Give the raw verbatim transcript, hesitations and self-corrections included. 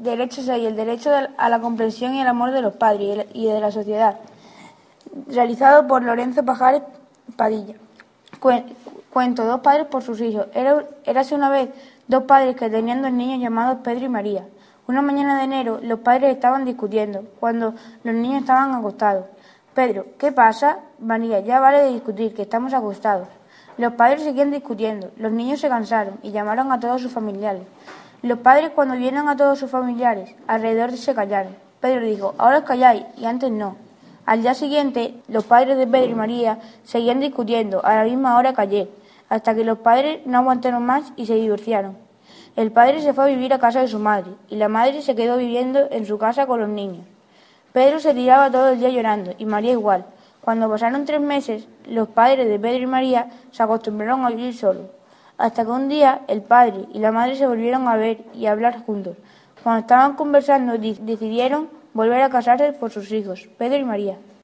derechos hay el derecho a la comprensión y el amor de los padres y de la sociedad, realizado por Lorenzo Pajares Padilla. Cuento, dos padres por sus hijos. Era, érase una vez dos padres que tenían dos niños llamados Pedro y María. Una mañana de enero los padres estaban discutiendo, cuando los niños estaban acostados. Pedro, ¿qué pasa? María, ya vale de discutir, que estamos acostados. Los padres seguían discutiendo, los niños se cansaron y llamaron a todos sus familiares. Los padres, cuando vieron a todos sus familiares, alrededor se callaron. Pedro dijo, ahora os calláis, y antes no. Al día siguiente, los padres de Pedro y María seguían discutiendo, a la misma hora callé, hasta que los padres no aguantaron más y se divorciaron. El padre se fue a vivir a casa de su madre, y la madre se quedó viviendo en su casa con los niños. Pedro se tiraba todo el día llorando, y María igual. Cuando pasaron tres meses, los padres de Pedro y María se acostumbraron a vivir solos, hasta que un día el padre y la madre se volvieron a ver y a hablar juntos. Cuando estaban conversando, decidieron volver a casarse por sus hijos, Pedro y María.